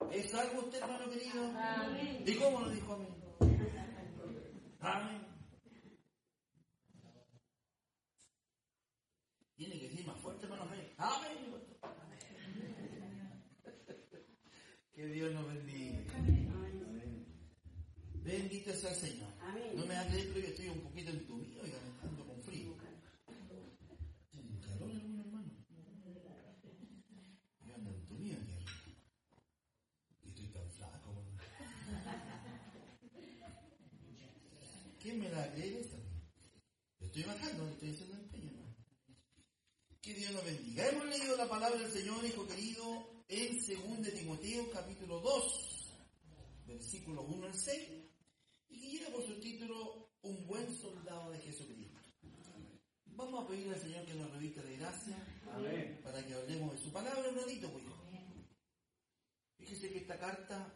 ¿Es algo usted, hermano querido? Amén. ¿Y cómo lo dijo amén? Amén. Tiene que decir más fuerte, hermano. Amén. Que Dios nos bendiga. Amén. Bendito sea el Señor. Amén. No me hagas creer, pero yo estoy un poquito entumido y ando con frío. ¿Tiene calor algún hermano? Yo ando entumido aquí arriba. Y estoy tan flaco. ¿Quién me la cree esta? Yo estoy bajando, no estoy haciendo empeño, hermano. Que Dios nos bendiga. Hemos leído la palabra del Señor, hijo querido, en 2 Timoteo, capítulo 2, versículos 1 al 6, y que lleva por su título Un buen soldado de Jesucristo. Vamos a pedirle al Señor que nos revista de gracia. Amén. Para que hablemos de su palabra un ratito, pues. Fíjese que esta carta,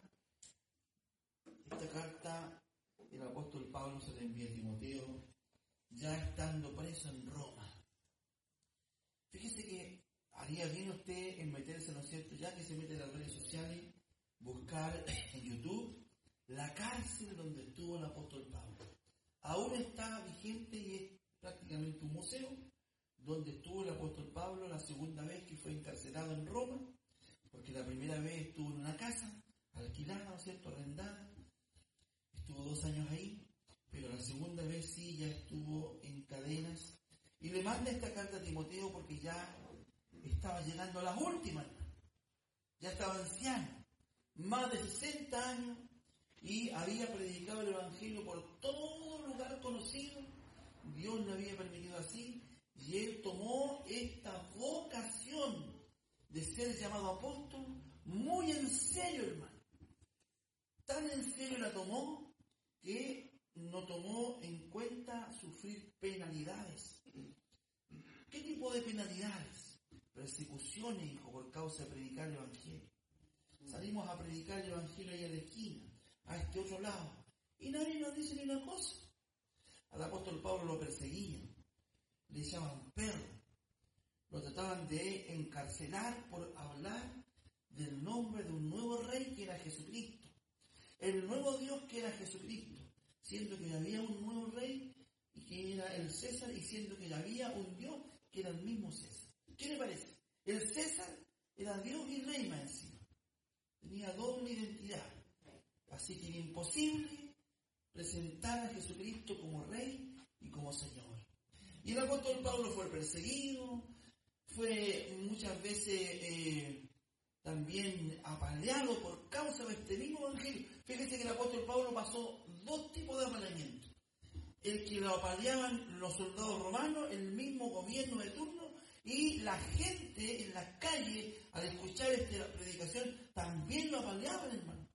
el apóstol Pablo se la envía a Timoteo, ya estando preso en Roma. Fíjese que haría bien usted en meterse, ¿no es cierto?, ya que se mete en las redes sociales, buscar en YouTube la cárcel donde estuvo el apóstol Pablo. Aún está vigente y es prácticamente un museo donde estuvo el apóstol Pablo la segunda vez que fue encarcelado en Roma, porque la primera vez estuvo en una casa alquilada, ¿no es cierto?, arrendada. Estuvo 2 años ahí, pero la segunda vez sí ya estuvo en cadenas. Y le manda esta carta a Timoteo porque ya estaba llegando a las últimas. Ya estaba anciano, más de 60 años, y había predicado el Evangelio por todo lugar conocido. Dios le había permitido así, y él tomó esta vocación de ser llamado apóstol muy en serio, hermano. Tan en serio la tomó que no tomó en cuenta sufrir penalidades. ¿Qué tipo de penalidades? Persecuciones, hijo, por causa de predicar el Evangelio. Salimos a predicar el Evangelio ahí a la esquina, a este otro lado, y nadie nos dice ni una cosa. Al apóstol Pablo lo perseguían, le llamaban perro, lo trataban de encarcelar por hablar del nombre de un nuevo rey que era Jesucristo, el nuevo Dios que era Jesucristo, siendo que había un nuevo rey y que era el César, y siendo que había un Dios que era el mismo César. ¿Qué le parece? El César era Dios y rey más encima. Tenía doble identidad. Así que era imposible presentar a Jesucristo como rey y como Señor. Y el apóstol Pablo fue perseguido, fue muchas veces también apaleado por causa de este mismo evangelio. Fíjese que el apóstol Pablo pasó 2 tipos de apaleamiento. El que lo apaleaban los soldados romanos, el mismo gobierno de turno, y la gente en las calles, al escuchar esta predicación, también lo apaleaban, hermano.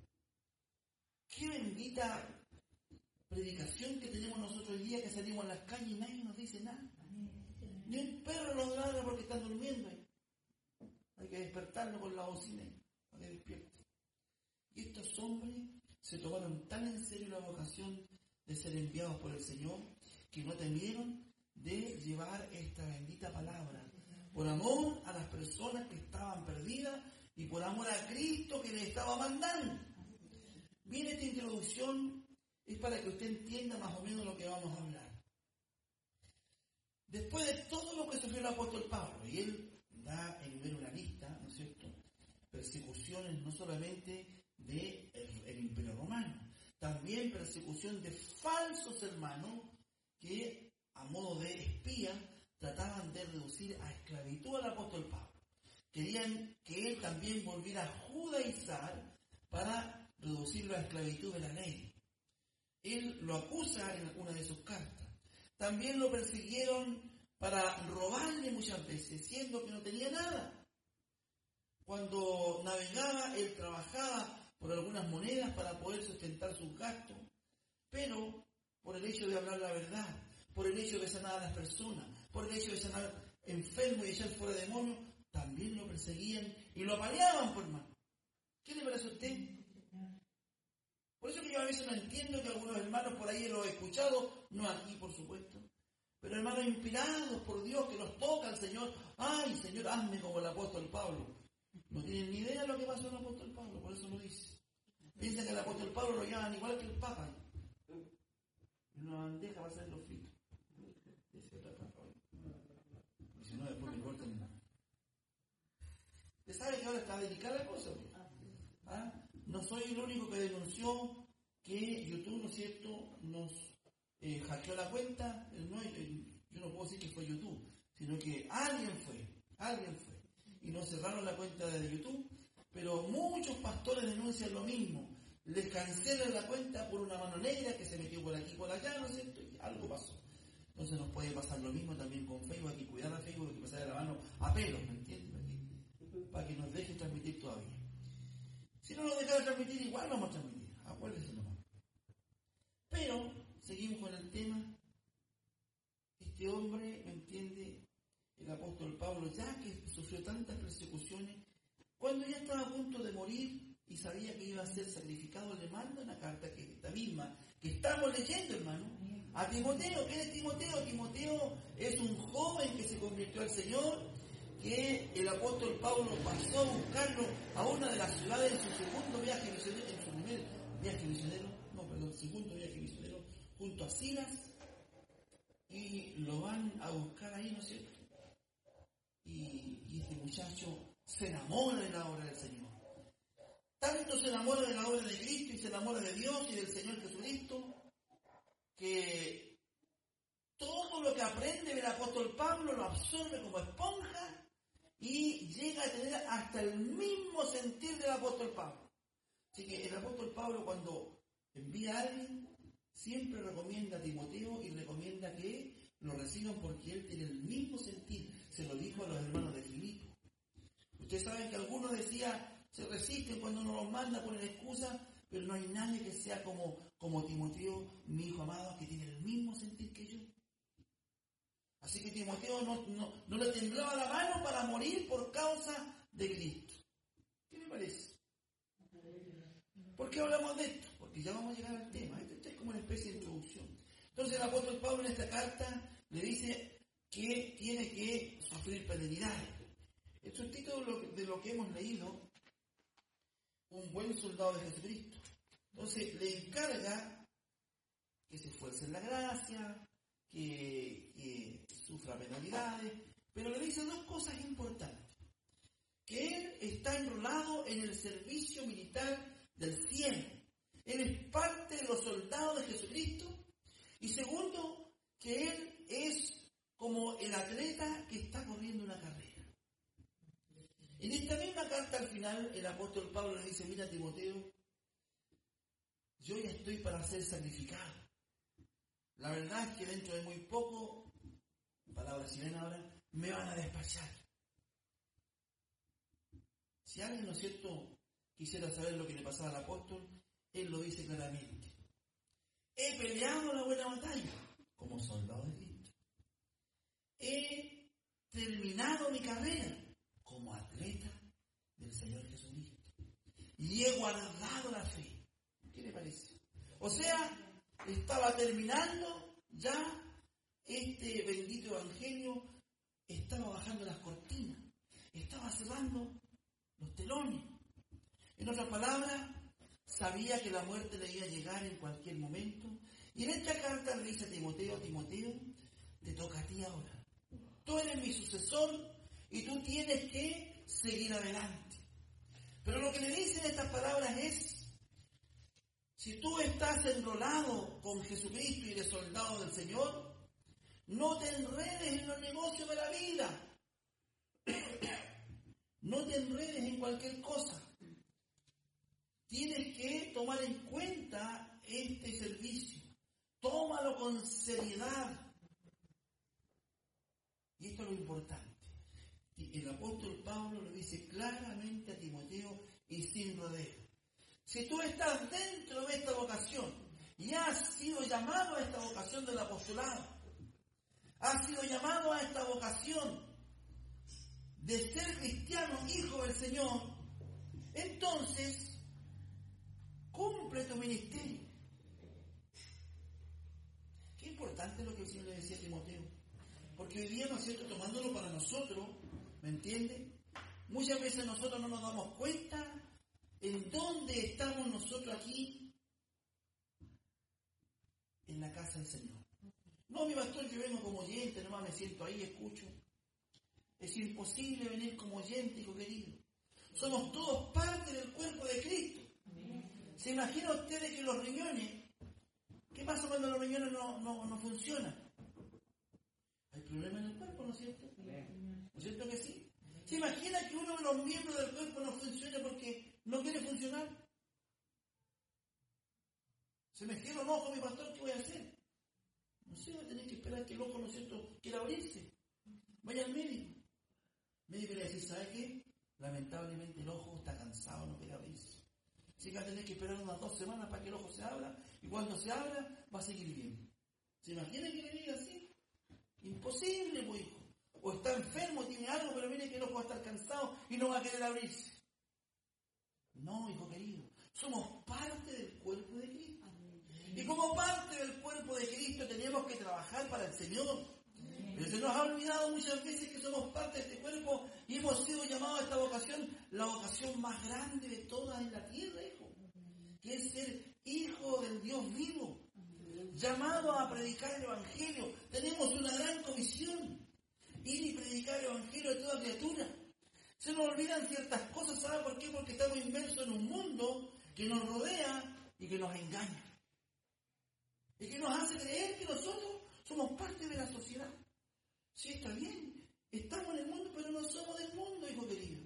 Qué bendita predicación que tenemos nosotros hoy día, que salimos a las calles y nadie nos dice nada. Ni un perro los ladra porque están durmiendo ahí. Hay que despertarlo con la bocina para que despierte. Y estos hombres se tomaron tan en serio la vocación de ser enviados por el Señor, que no temieron de llevar esta bendita palabra, por amor a las personas que estaban perdidas y por amor a Cristo que les estaba mandando. Bien, esta introducción es para que usted entienda más o menos lo que vamos a hablar. Después de todo lo que sufrió el apóstol Pablo, y él da en ver una lista, ¿no es cierto?, persecuciones no solamente del Imperio Romano, también persecución de falsos hermanos que, a modo de espía, trataban de reducir a esclavitud al apóstol Pablo. Querían que él también volviera a judaizar para reducirlo a esclavitud de la ley. Él lo acusa en alguna de sus cartas. También lo persiguieron para robarle muchas veces, siendo que no tenía nada. Cuando navegaba, él trabajaba por algunas monedas para poder sustentar sus gastos, pero por el hecho de hablar la verdad, por el hecho de sanar a las personas, por el hecho de sanar enfermos y echar fuera demonios, también lo perseguían y lo apaleaban, por hermano. ¿Qué le parece a usted? Por eso que yo a veces no entiendo que algunos hermanos por ahí lo he escuchado, no aquí por supuesto, pero hermanos inspirados por Dios que los toca el Señor. ¡Ay, Señor, hazme como el apóstol Pablo! No tienen ni idea de lo que pasó al apóstol Pablo. Por eso apóstol Pablo lo llaman igual que el Papa. En una bandeja va a ser los fritos. Y si no, después me cortan. ¿Usted sabe que ahora está delicada la cosa? ¿Ah? No soy el único que denunció que YouTube, ¿no es cierto?, nos hackeó la cuenta. Yo no puedo decir que fue YouTube, sino que alguien fue. Y nos cerraron la cuenta de YouTube, pero muchos pastores denuncian lo mismo. Les cancelan la cuenta por una mano negra que se metió por aquí y por allá, ¿no es cierto? Y algo pasó. Entonces nos puede pasar lo mismo también con Facebook. Hay que cuidar a Facebook, hay que pasarle la mano a pelos, ¿me entiendes? Para que nos deje transmitir todavía. Si no nos dejan transmitir, igual vamos a transmitir. Acuérdense nomás. Pero, seguimos con el tema. Este hombre, ¿me entiende? El apóstol Pablo, ya que sufrió tantas persecuciones, cuando ya estaba a punto de morir y sabía que iba a ser sacrificado, le manda una carta, que esta misma, que estamos leyendo, hermano, a Timoteo. ¿Quién es Timoteo? Timoteo es un joven que se convirtió al Señor, que el apóstol Pablo pasó a buscarlo a una de las ciudades en su segundo viaje misionero, segundo viaje misionero, junto a Silas, y lo van a buscar ahí, ¿no es cierto? Y este muchacho se enamora de la obra del Señor. Tanto se enamora de la obra de Cristo y se enamora de Dios y del Señor Jesucristo, que todo lo que aprende del apóstol Pablo lo absorbe como esponja y llega a tener hasta el mismo sentir del apóstol Pablo. Así que el apóstol Pablo, cuando envía a alguien, siempre recomienda a Timoteo y recomienda que lo reciban porque él tiene el mismo sentir. Se lo dijo a los hermanos de Filipo. Ustedes saben que algunos decían, se resisten cuando uno los manda, ponen excusas, pero no hay nadie que sea como Timoteo, mi hijo amado, que tiene el mismo sentir que yo. Así que Timoteo no le temblaba la mano para morir por causa de Cristo. ¿Qué me parece? ¿Por qué hablamos de esto? Porque ya vamos a llegar al tema. Esto es como una especie de introducción. Entonces el apóstol Pablo en esta carta le dice que tiene que sufrir penalidades. El subtítulo de lo que hemos leído, un buen soldado de Jesucristo. Entonces le encarga que se esfuerce en la gracia, que sufra penalidades, pero le dice dos cosas importantes. Que él está enrolado en el servicio militar del cielo. Él es parte de los soldados de Jesucristo. Y segundo, que él es como el atleta que está corriendo una carrera. En esta misma carta al final el apóstol Pablo le dice, mira Timoteo, yo ya estoy para ser sacrificado. La verdad es que dentro de muy poco, palabras si ven ahora, me van a despachar. Si alguien, ¿no es cierto?, quisiera saber lo que le pasaba al apóstol, él lo dice claramente. He peleado la buena batalla como soldado de Cristo. He terminado mi carrera como atleta del Señor Jesucristo. Y he guardado la fe. ¿Qué le parece? O sea, estaba terminando ya este bendito evangelio, estaba bajando las cortinas, estaba cerrando los telones. En otras palabras, sabía que la muerte le iba a llegar en cualquier momento. Y en esta carta le dice a Timoteo, Timoteo, te toca a ti ahora. Tú eres mi sucesor y tú tienes que seguir adelante. Pero lo que le dice en estas palabras es, si tú estás enrolado con Jesucristo y eres soldado del Señor, no te enredes en los negocios de la vida. No te enredes en cualquier cosa. Tienes que tomar en cuenta este servicio. Tómalo con seriedad. Y esto es lo importante. Y el apóstol Pablo lo dice claramente a Timoteo y sin rodeo. Si tú estás dentro de esta vocación y has sido llamado a esta vocación del apostolado, has sido llamado a esta vocación de ser cristiano, hijo del Señor, entonces cumple tu ministerio. Qué importante lo que el Señor le decía a Timoteo. Porque hoy día, ¿no es cierto?, tomándolo para nosotros, ¿me entiende? Muchas veces nosotros no nos damos cuenta en dónde estamos nosotros aquí casa del Señor. No, mi pastor, yo vengo como oyente, nomás me siento ahí, escucho. Es imposible venir como oyente, hijo querido. Somos todos parte del cuerpo de Cristo. ¿Se imagina ustedes que los riñones, qué pasa cuando los riñones no funcionan? Hay problemas en el cuerpo, ¿no es cierto? ¿No es cierto que sí? ¿Se imagina que uno de los miembros del cuerpo no funcione porque no quiere funcionar? ¿Se me cierra un ojo, mi pastor? ¿Qué voy a hacer? No sé, voy a tener que esperar que el ojo, ¿no es cierto?, quiera abrirse. Vaya al médico. El médico le dice, ¿sabe qué? Lamentablemente el ojo está cansado, no quiere abrirse. Así que va a tener que esperar unas 2 semanas para que el ojo se abra, y cuando se abra va a seguir bien. ¿Se imagina que le diga así? Imposible, pues, hijo. O está enfermo, tiene algo, pero mire que el ojo va a estar cansado y no va a querer abrirse. No, hijo querido, somos parte del cuerpo de Cristo. Y como parte del cuerpo de Cristo tenemos que trabajar para el Señor. Pero se nos ha olvidado muchas veces que somos parte de este cuerpo y hemos sido llamados a esta vocación, la vocación más grande de todas en la tierra, hijo, que es ser hijo del Dios vivo, llamado a predicar el Evangelio. Tenemos una gran comisión, ir y predicar el Evangelio a toda criatura. Se nos olvidan ciertas cosas, ¿sabe por qué? Porque estamos inmersos en un mundo que nos rodea y que nos engaña. Y que nos hace creer que nosotros somos parte de la sociedad. Sí, está bien, estamos en el mundo, pero no somos del mundo, hijo querido.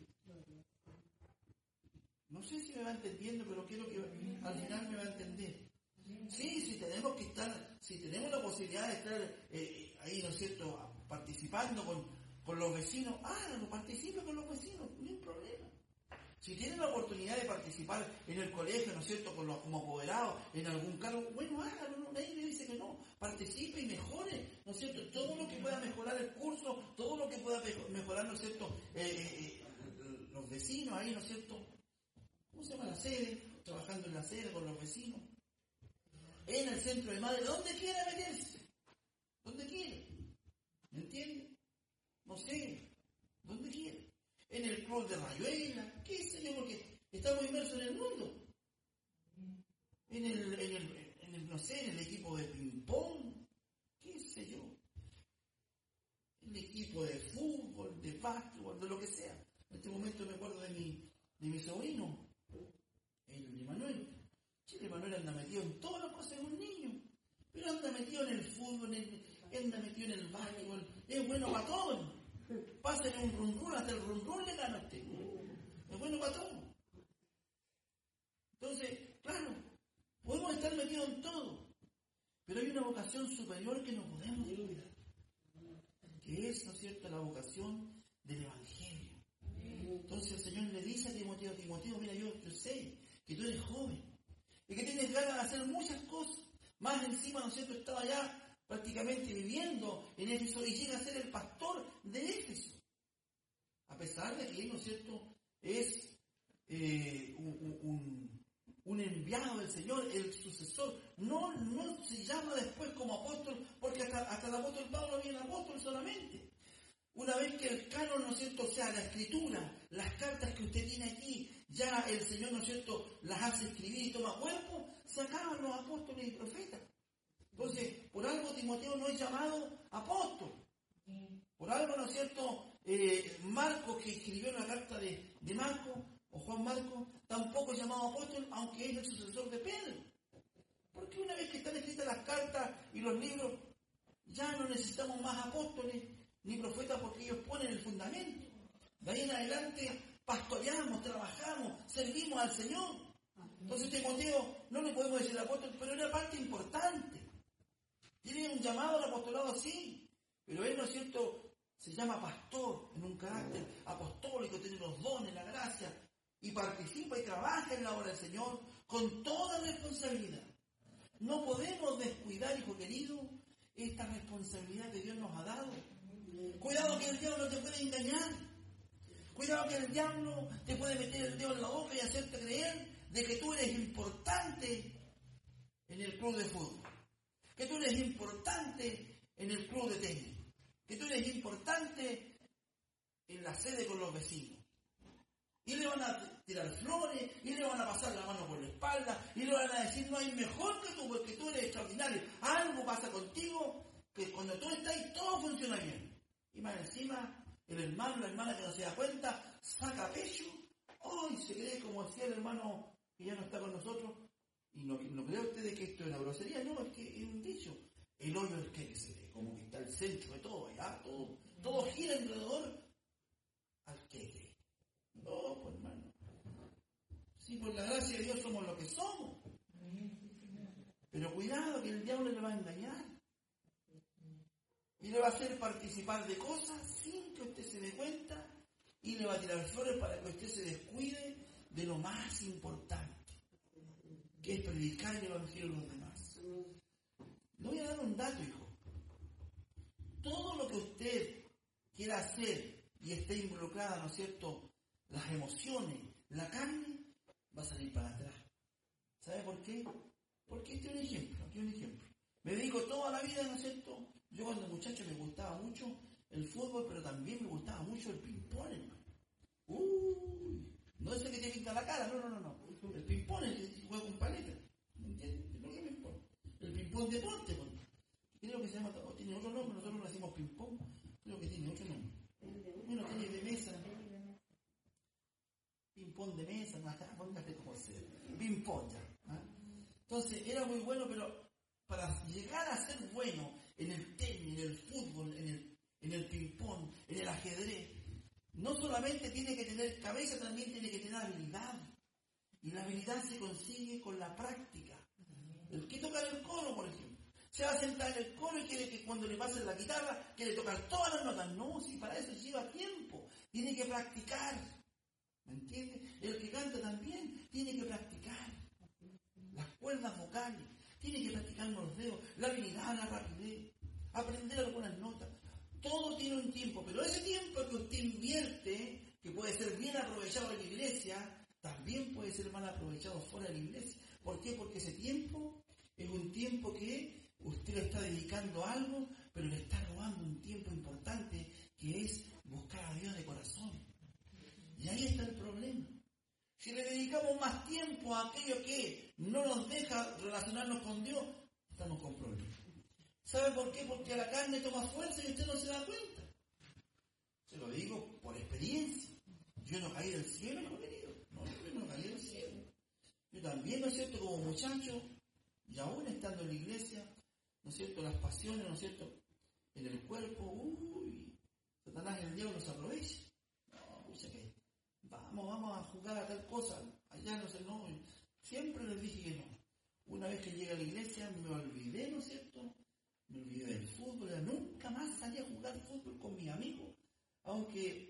No sé si me va entendiendo, pero quiero que al final me va a entender. Sí, si tenemos que estar, si tenemos la posibilidad de estar ahí, ¿no es cierto?, participando con los vecinos, háganlo, participen con los vecinos, no hay problema. Si tienen la oportunidad de participar en el colegio, ¿no es cierto?, como apoderados, en algún cargo, bueno, háganlo, nadie le dice que no, participe y mejore, ¿no es cierto?, todo lo que pueda mejorar el curso, todo lo que pueda mejorar, ¿no es cierto?, los vecinos ahí, ¿no es cierto?, ¿cómo se llama la sede? Trabajando en la sede con los vecinos, en el centro de madre, donde quiera meterse, donde quiera, ¿me entiende? No sé, donde quiera. En el club de Rayuela, qué sé yo, porque estamos inmersos en el mundo. En el no sé, en el equipo de ping-pong, qué sé yo. En el equipo de fútbol, de básquetbol, de lo que sea. En este momento me acuerdo de mi sobrino, el Emanuel. Sí, el Emanuel anda metido en todas las cosas de un niño, pero anda metido en el fútbol, anda metido en el básquetbol, es bueno para todo. Pásenle un rum-rum, hasta el rum-rum le gana a usted. Es bueno para todo. Entonces, claro, podemos estar metidos en todo, pero hay una vocación superior que no podemos olvidar, que es, ¿no es cierto?, la vocación del Evangelio. Entonces el Señor le dice a Timoteo, mira, yo sé que tú eres joven y que tienes ganas de hacer muchas cosas. Más encima, ¿no es cierto?, estaba ya prácticamente viviendo en Éfeso y llega a ser el pastor de Éfeso. A pesar de que él, ¿no es cierto?, es un enviado del Señor, el sucesor. No se llama después como apóstol, porque hasta el apóstol Pablo había un apóstol solamente. Una vez que el canon, ¿no es cierto?, o sea, la escritura, las cartas que usted tiene aquí, ya el Señor, ¿no es cierto?, las hace escribir y toma cuerpo, se acaban los apóstoles y profetas. Entonces, por algo Timoteo no es llamado apóstol. Por algo, ¿no es cierto?, Marcos, que escribió la carta de Marcos, o Juan Marcos, tampoco es llamado apóstol, aunque es el sucesor de Pedro. Porque una vez que están escritas las cartas y los libros, ya no necesitamos más apóstoles ni profetas, porque ellos ponen el fundamento. De ahí en adelante pastoreamos, trabajamos, servimos al Señor. Entonces Timoteo no le podemos decir apóstol, pero era parte importante. Tiene un llamado al apostolado, sí, pero él, ¿no es cierto?, se llama pastor en un carácter apostólico, tiene los dones, la gracia, y participa y trabaja en la obra del Señor con toda responsabilidad. No podemos descuidar, hijo querido, esta responsabilidad que Dios nos ha dado. Cuidado que el diablo te puede engañar. Cuidado que el diablo te puede meter el dedo en la boca y hacerte creer de que tú eres importante en el club de fútbol, que tú eres importante en el club de tenis, que tú eres importante en la sede con los vecinos. Y le van a tirar flores, y le van a pasar la mano por la espalda. espalda y le van a decir, no hay mejor que tú, porque tú eres extraordinario. Algo pasa contigo que cuando tú estás ahí todo funciona bien. Y más encima, el hermano, la hermana que no se da cuenta, saca pecho, y se cree como decía el hermano que ya no está con nosotros. Y no crea ustedes que esto es una grosería, no, es que es un dicho. El hoyo es que se ve, como que está el centro de todo, ¿ya? Todo gira alrededor al que. No, pues hermano. Sí, por la gracia de Dios somos lo que somos. Pero cuidado que el diablo le va a engañar. Y le va a hacer participar de cosas sin que usted se dé cuenta. Y le va a tirar flores para que usted se descuide de lo más importante, que es predicar el evangelio a los demás. Le voy a dar un dato, hijo. Todo lo que usted quiera hacer y esté involucrada, ¿no es cierto?, las emociones, la carne, va a salir para atrás. ¿Sabe por qué? Porque este es un ejemplo. Me dedico toda la vida, ¿no es cierto? Yo cuando muchacho me gustaba mucho el fútbol, pero también me gustaba mucho el ping-pong, hermano. No es el que te pinta la cara, no. El ping-pong es el que juega con paleta. ¿Me entiendes? ¿Por qué ping-pong? El ping-pong deporte, pues. Creo que se llama, tiene otro nombre, nosotros lo decimos ping-pong, creo que tiene otro nombre. Bueno, tiene de mesa. Ping-pong de mesa, póngate como sea. Ping-pong ya. Entonces, era muy bueno, pero para llegar a ser bueno en el tenis, en el fútbol, en el ping-pong, en el ajedrez, no solamente tiene que tener cabeza, también tiene que tener habilidad. Y la habilidad se consigue con la práctica. El que toca el coro, por ejemplo, se va a sentar en el coro y quiere que cuando le pasen la guitarra, quiere tocar todas las notas. No, si para eso lleva tiempo. Tiene que practicar. ¿Me entiendes? El que canta también tiene que practicar. Las cuerdas vocales. Tiene que practicar los dedos. La habilidad, la rapidez. Aprender algunas notas. Todo tiene un tiempo. Pero ese tiempo que usted invierte, que puede ser bien aprovechado en la iglesia, también puede ser mal aprovechado fuera de la iglesia. ¿Por qué? Porque ese tiempo es un tiempo que usted le está dedicando a algo, pero le está robando un tiempo importante, que es buscar a Dios de corazón. Y ahí está el problema. Si le dedicamos más tiempo a aquello que no nos deja relacionarnos con Dios, estamos con problemas. ¿Sabe por qué? Porque la carne toma fuerza y usted no se da cuenta. Se lo digo por experiencia. Yo no caí del cielo, no, querido. No, yo no caí del cielo. Yo también, ¿no es cierto?, como muchacho, y aún estando en la iglesia, ¿no es cierto?, las pasiones, ¿no es cierto?, en el cuerpo, Satanás y el diablo se aprovecha. No, dice que vamos a jugar a tal cosa, allá no sé, no. Siempre les dije que no. Una vez que llegué a la iglesia me olvidé, ¿no es cierto?, me olvidé del fútbol, ya nunca más salí a jugar fútbol con mis amigos, aunque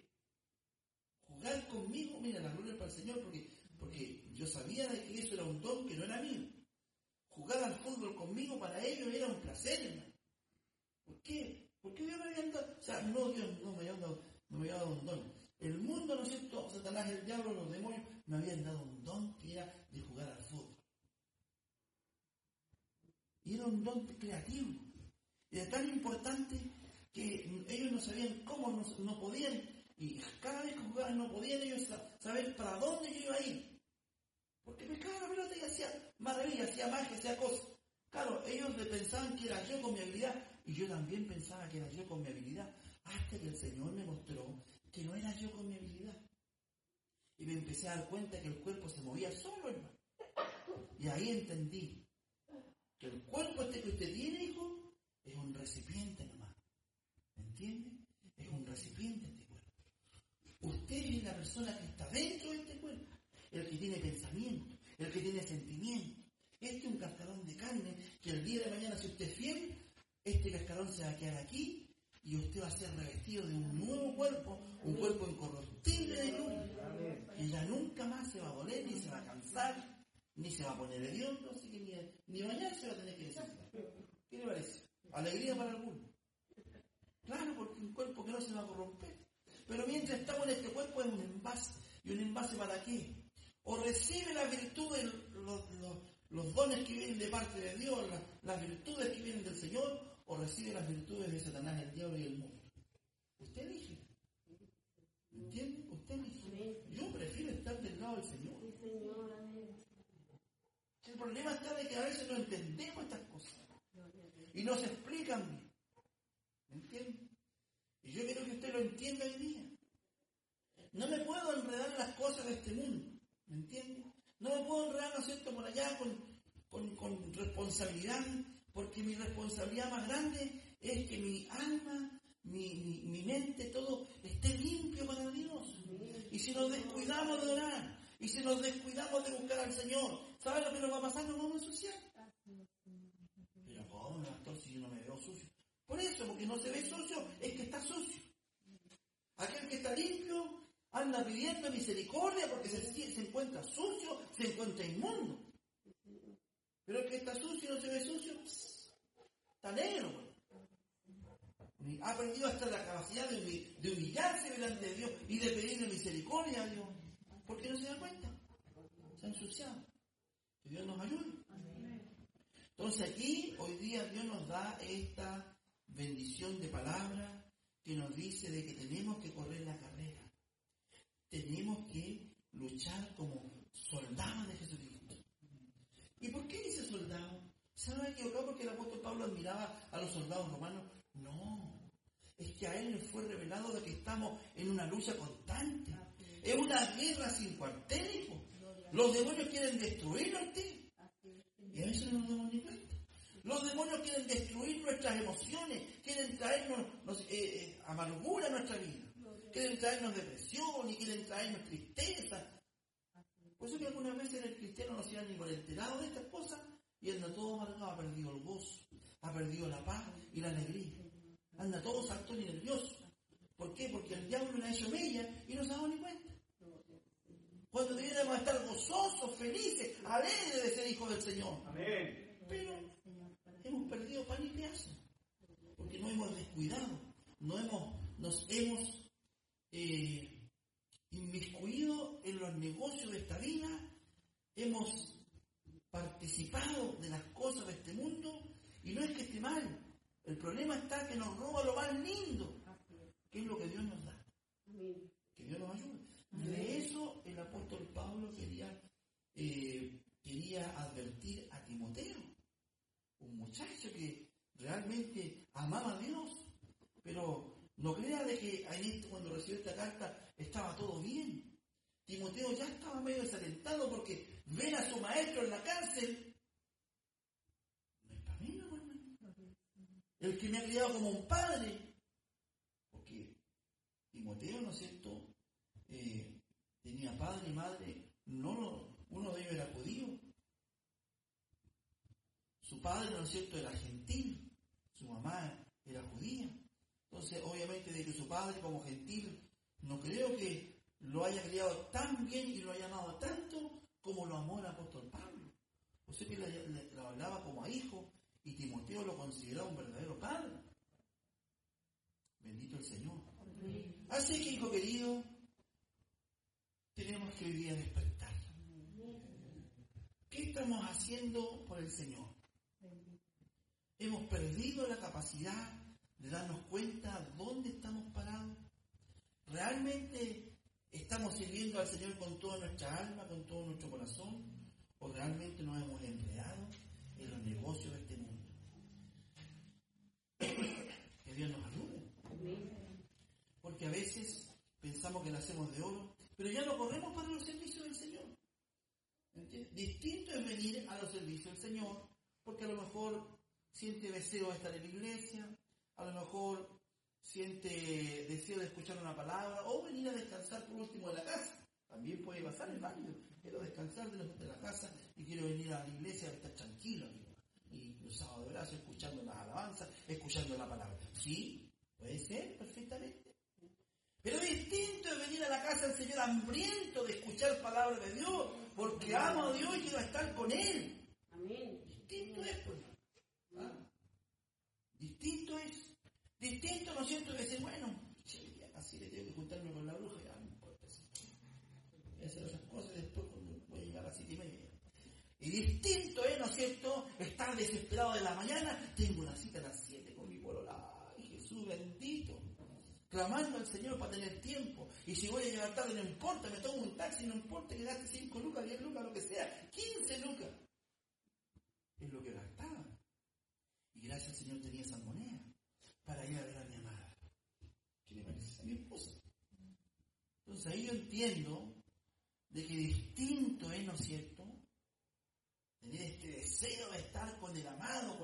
jugar conmigo, mira, la gloria para el Señor, porque yo sabía de que eso era un don que no era mío. Jugar al fútbol conmigo para ellos era un placer, hermano. ¿Por qué? Porque Dios me había dado, o sea, no, Dios no me había dado un don. El mundo, ¿no es cierto?, Satanás, el diablo, los demonios, me habían dado un don que era de jugar al fútbol. Y era un don creativo. Y era tan importante que ellos no sabían cómo, no podían, y cada vez que jugaban no podían ellos saber para dónde yo iba a ir. Porque pescaba la pelota y hacía maravilla, hacía magia, hacía cosas. Claro, ellos pensaban que era yo con mi habilidad, y yo también pensaba que era yo con mi habilidad, hasta que el Señor me mostró que no era yo con mi habilidad. Y me empecé a dar cuenta que el cuerpo se movía solo, hermano. Y ahí entendí que el cuerpo este que usted tiene, hijo, es un recipiente nomás. ¿Me entiende? Es un recipiente este cuerpo. Usted es la persona que está dentro de este cuerpo. El que tiene pensamiento, el que tiene sentimiento. Este es un cascarón de carne que el día de mañana, si usted es fiel, este cascarón se va a quedar aquí y usted va a ser revestido de un nuevo cuerpo, un cuerpo incorruptible de gloria, que ya nunca más se va a doler, ni se va a cansar, ni se va a poner hediondo, así que ni bañarse va a tener que necesitar. ¿Qué le parece? Alegría para algunos. Claro, porque un cuerpo que no se va a corromper. Pero mientras estamos en este cuerpo es un envase. ¿Y un envase para qué? O recibe las virtudes, los dones que vienen de parte de Dios, las virtudes que vienen del Señor, o recibe las virtudes de Satanás, el diablo y el mundo. Usted elige. ¿Entiende? Usted elige. Yo prefiero estar del lado del Señor. problema está de que a veces no entendemos estas cosas. Y no se explican bien. ¿Me entiende? Y yo quiero que usted lo entienda hoy día. No me puedo enredar en las cosas de este mundo. ¿Me entiende? No me puedo enredar, ¿no es cierto?, por allá con responsabilidad, porque mi responsabilidad más grande es que mi alma, mi mente, todo esté limpio para Dios. Y si nos descuidamos de orar, y si nos descuidamos de buscar al Señor, ¿sabe lo que nos va a pasar? Nos vamos a ensuciar. Pero ¿cómo, pastor, si yo no me veo sucio? Por eso, porque no se ve sucio, es que está sucio. Aquel que está limpio anda pidiendo misericordia porque se encuentra sucio, se encuentra inmundo. Pero el que está sucio y no se ve sucio, está negro. Ha perdido hasta la capacidad de humillarse delante de Dios y de pedirle misericordia a Dios. Porque no se da cuenta. Se ha ensuciado. Que Dios nos ayude. Entonces aquí, hoy día, Dios nos da esta bendición de palabra que nos dice de que tenemos que correr la carrera. Tenemos que luchar como soldados de Jesucristo. ¿Y por qué dice soldado? ¿Se han equivocado porque el apóstol Pablo admiraba a los soldados romanos? No. Es que a él le fue revelado de que estamos en una lucha constante. Es una guerra sin cuartel. Los demonios quieren destruirnos a usted. Y a veces no nos damos ni cuenta. Los demonios quieren destruir nuestras emociones, quieren traernos amargura a nuestra vida, quieren traernos depresión y quieren traernos tristeza. Por eso que algunas veces el cristiano no se da ni por enterado de estas cosas y anda todo amargado, ha perdido el gozo, ha perdido la paz y la alegría. Anda todo saltón y nervioso. ¿Por qué? Porque el diablo le ha hecho mella y no se ha dado ni cuenta. Cuando deberíamos estar gozosos, felices, alegres de ser hijos del Señor. Amén. Pero hemos perdido pan y pedazo, porque no hemos descuidado, nos hemos inmiscuido en los negocios de esta vida, hemos participado de las cosas de este mundo, y no es que esté mal, el problema está que nos roba lo más lindo, que es lo que Dios nos da. Que Dios nos ayude. De eso el apóstol Pablo quería advertir a Timoteo, un muchacho que realmente amaba a Dios, pero no crea de que cuando recibió esta carta estaba todo bien. Timoteo ya estaba medio desalentado porque ver a su maestro en la cárcel no es para mí, no, hermano. El que me ha criado como un padre, porque Timoteo, ¿no es cierto?, tenía padre y madre, uno de ellos era judío. Su padre, ¿no es cierto?, era gentil, su mamá era judía. Entonces, obviamente, de que su padre como gentil, no creo que lo haya criado tan bien y lo haya amado tanto como lo amó el apóstol Pablo. O sea que le hablaba como a hijo y Timoteo lo consideraba un verdadero padre. Bendito el Señor. Así que, hijo querido, tenemos que hoy día despertar. ¿Qué estamos haciendo por el Señor? Hemos perdido la capacidad de darnos cuenta dónde estamos parados. ¿Realmente estamos sirviendo al Señor con toda nuestra alma, con todo nuestro corazón? ¿O realmente nos hemos enredado en los negocios de este mundo? Que Dios nos ayude. Porque a veces pensamos que nacemos de oro, pero ya no corremos para los servicios del Señor. ¿Entiendes? Distinto es venir a los servicios del Señor, porque a lo mejor siente deseo de estar en la iglesia, a lo mejor siente deseo de escuchar una palabra, o venir a descansar por último de la casa. También puede pasar, es válido. Quiero descansar de la casa y quiero venir a la iglesia a estar tranquilo. Y cruzado de brazos, escuchando las alabanzas, escuchando la palabra. Sí, puede ser perfectamente. Pero distinto es venir a la casa del Señor hambriento de escuchar palabra de Dios, porque amo a Dios y quiero estar con Él. Amén. Distinto es, pues. Distinto es. Distinto, ¿no es cierto?, que decir, bueno, así le tengo que juntarme con la bruja, ya no importa. Voy a hacer otras cosas y después voy a llegar a las 7:30. Y distinto es, ¿no es cierto?, estar desesperado de la mañana, tengo una cita a las 7 con mi polola. Ay, Jesús bendito. Clamando al Señor para tener tiempo. Y si voy a llegar tarde, no importa, me tomo un taxi, no importa que gaste 5 lucas, 10 lucas, lo que sea, 15 lucas. entiendo de que distinto es, ¿no es cierto?, tener este deseo de estar con el amado,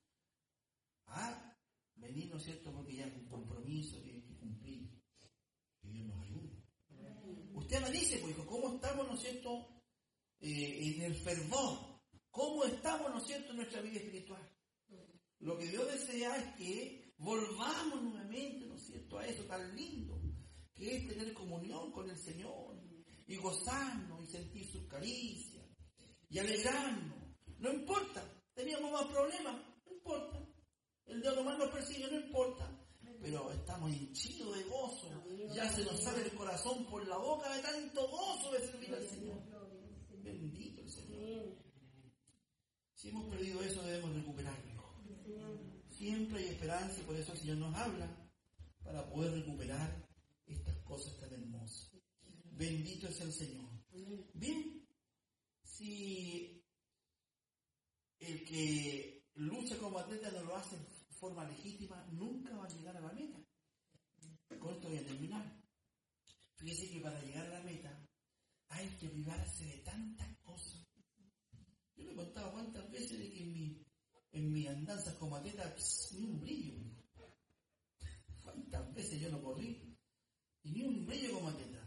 venir, ¿no es cierto?, porque ya es un compromiso que hay que cumplir. Que Dios nos ayude. Usted analice, pues, hijo, cómo estamos, ¿no es cierto?, en el fervor. ¿Cómo estamos, ¿no es cierto?, en nuestra vida espiritual. Lo que Dios desea es que volvamos nuevamente, ¿no es cierto?, a eso tan lindo, que es tener comunión con el Señor, y gozarnos, y sentir sus caricias, y alegrarnos. No importa, teníamos más problemas, no importa. El diablo más nos persigue, no importa. Pero estamos hinchidos de gozo. Ya se nos sale el corazón por la boca de tanto gozo de servir al Señor. Bendito el Señor. Si hemos perdido eso, debemos recuperarlo. Siempre hay esperanza y por eso el Señor nos habla para poder recuperar estas cosas tan hermosas. Bendito es el Señor. Bien, si el que lucha como atleta no lo hace de forma legítima, nunca va a llegar a la meta. Con esto voy a terminar. Fíjese que para llegar a la meta hay que privarse de tantas cosas. Yo le he contado cuántas veces de que en mi andanzas como atleta ni un brillo. Cuántas veces yo no corrí y ni un brillo como atleta.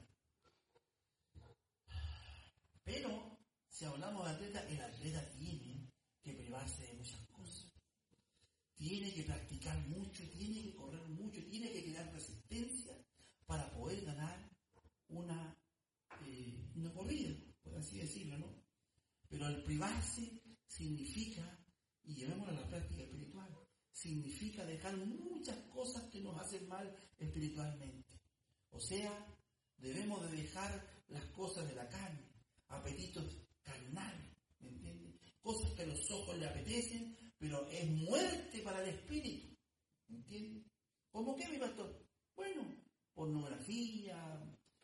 Pero si hablamos de atleta, el atleta tiene que privarse de muchas cosas. Tiene que practicar mucho, tiene que correr mucho, tiene que crear resistencia para poder ganar una corrida, por así decirlo, ¿no? Pero el privarse significa, y llevémoslo a la práctica espiritual, significa dejar muchas cosas que nos hacen mal espiritualmente. O sea, debemos de dejar las cosas de la carne, apetitos carnales, ¿me entiendes? Cosas que a los ojos le apetecen, pero es muerte para el espíritu, ¿me entiendes? ¿Cómo qué, mi pastor? Bueno, pornografía,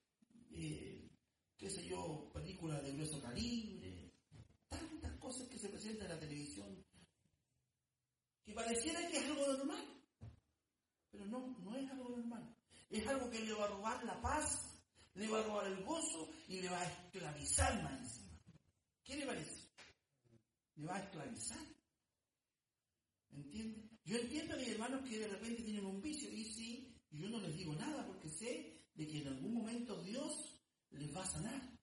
qué sé yo, películas de grueso calibre, tantas cosas que se presentan en la televisión, que pareciera que es algo normal, pero no es algo normal. Es algo que le va a robar la paz, le va a robar el gozo y le va a esclavizar más encima. ¿Qué le parece? Le va a esclavizar. ¿Entiendes? Yo entiendo que hay hermanos que de repente tienen un vicio y sí, yo no les digo nada porque sé de que en algún momento Dios les va a sanar.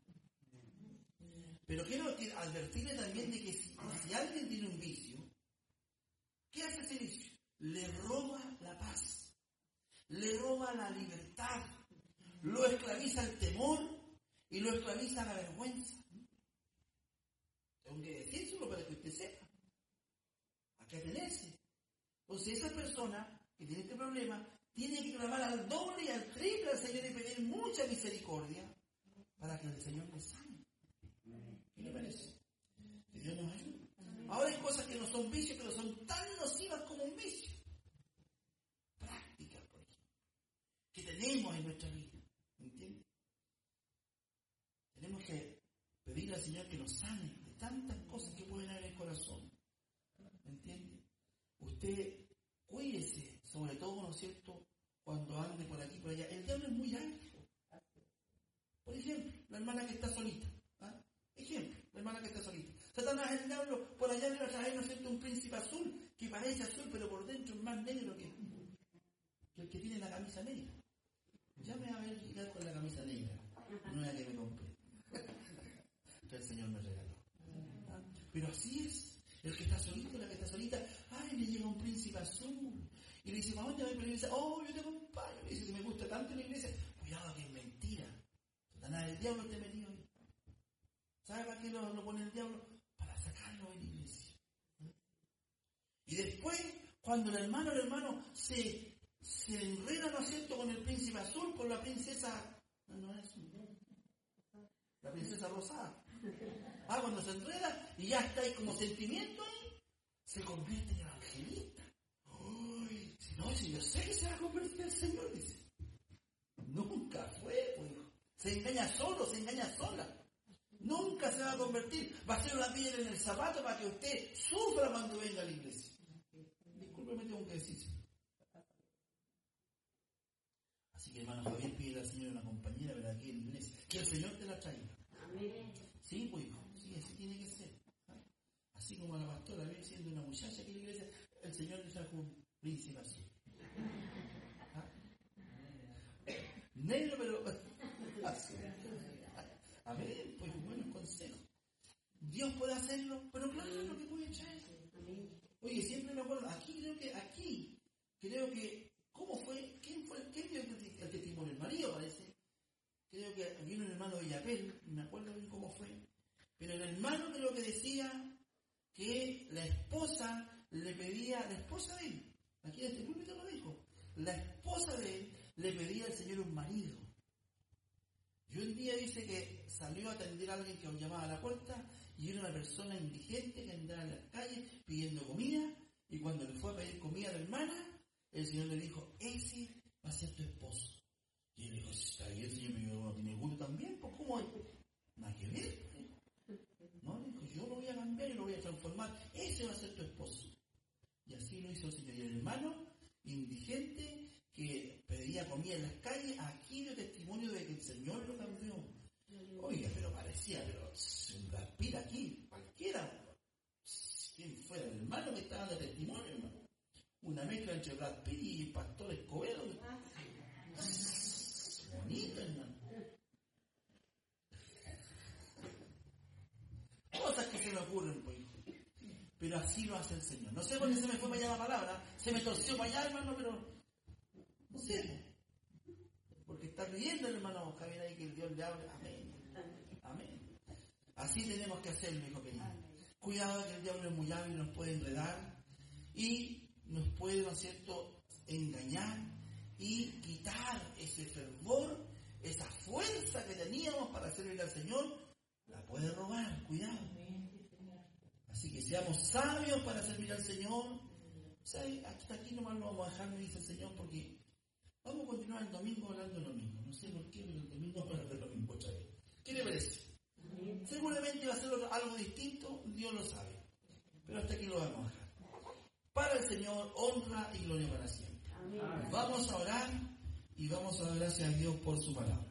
Pero quiero advertirle también de que si alguien tiene un vicio, ¿qué hace ese vicio? Le roba la paz, le roba la libertad, lo esclaviza el temor y lo esclaviza la vergüenza. Tengo que decírselo para que usted sepa. Hay que atenerse. Entonces esa persona que tiene este problema tiene que clamar al doble y al triple al Señor y pedir mucha misericordia para que el Señor le sane. ¿Qué le parece? Que Dios nos ayude. Ahora hay cosas que no son vicios, pero son tan nocivas como un vicio. Prácticas, por ejemplo, que tenemos en nuestra vida. ¿Entiendes? Tenemos que pedirle al Señor que nos sane de tantas cosas que pueden haber en el corazón. ¿Me entiende? Usted cuídese, sobre todo, ¿no es cierto?, cuando ande por aquí y por allá. El diablo es muy ágil. Por ejemplo, la hermana que está solita. Ejemplo, la hermana que está solita. Satanás, el diablo, por allá le va a traer, ¿no es cierto?, un príncipe azul, que parece azul, pero por dentro es más negro que el que tiene la camisa negra. Ya me va a ver llegar con la camisa negra. No es la que me compré. Que el Señor me regaló. Pero así es. El que está solito, la que está solita, le llega un príncipe azul. Y le dice, ¿a dónde va a ir a la iglesia? Oh, yo te acompaño. Le dice, si me gusta tanto la iglesia, cuidado que es mentira. Satanás, el diablo te metió ahí. ¿Sabe para qué lo pone el diablo? Para sacarlo de la iglesia. Y después, cuando el hermano se enreda, ¿no es cierto?, con el príncipe azul, con la princesa, no es la princesa rosada. Cuando se enreda y ya está ahí como sentimiento ahí, se convierte en evangelista. Uy, si yo sé que se va a convertir el Señor, dice. Nunca fue, pues. Se engaña solo, se engaña sola. Nunca se va a convertir. Va a ser una piedra en el zapato para que usted sufra cuando venga a la iglesia. Discúlpeme, tengo que decir. Así que, hermano Javier, pide al Señor una compañera, ¿verdad?, aquí en la iglesia. Que el Señor te la traiga. Amén. Sí, pues hijo, sí, así tiene que ser. Así como la pastora viene siendo una muchacha que la iglesia, el Señor le trajo un príncipe así. Negro, pero así. Amén, pues buenos consejos. Dios puede hacerlo, pero claro que puede traer. Oye, siempre me acuerdo, creo que, ¿cómo fue? ¿Quién dio el testimonio? El marido parece. Creo que vino el hermano Villapel, no me acuerdo bien cómo fue. Pero el hermano creo que decía que la esposa de él, aquí en este púlpito lo dijo, la esposa de él le pedía al Señor un marido. Y un día dice que salió a atender a alguien que os llamaba a la puerta y era una persona indigente que andaba en las calles pidiendo comida, y cuando le fue a pedir comida a la hermana, el Señor le dijo, ese va a ser tu esposo. Y él dijo, está bien, Señor, pero uno tiene gusto también, pues ¿cómo es? Nada que ver. No, dijo, yo lo voy a cambiar y lo voy a transformar, ese va a ser tu esposo. Y así lo hizo el Señor. Y el hermano indigente que pedía comida en las calles, aquí dio testimonio de que el Señor lo cambió. Oiga, pero parecía, un raspira aquí, cualquiera. ¿Quién fuera el hermano que estaba de testimonio, hermano? Una mezcla entre Brad Pitt y Pastor Escobedo. Bonito, hermano. Cosas que se me ocurren, pues. Pero así lo hace el Señor. No sé por qué se me fue para allá la palabra, se me torció para allá, hermano, pero no sé. Porque está pidiendo el hermano Javier ahí que el Dios le hable. Amén. Amén. Así tenemos que hacerlo, hijo querido. Cuidado que el diablo es muy hábil, nos puede enredar y nos puede, ¿no es cierto?, engañar y quitar ese fervor, esa fuerza que teníamos para servir al Señor, la puede robar. Cuidado. Así que seamos sabios para servir al Señor. ¿Sabe? Hasta aquí nomás lo vamos a dejar, me dice el Señor, porque vamos a continuar el domingo hablando de lo mismo. No sé por qué, pero el domingo vamos a hablar de lo mismo otra vez. ¿Qué le parece? Seguramente va a ser algo distinto, Dios lo sabe. Pero hasta aquí lo vamos a dejar. Para el Señor, honra y gloria para siempre. Amén. Vamos a orar y vamos a dar gracias a Dios por su palabra.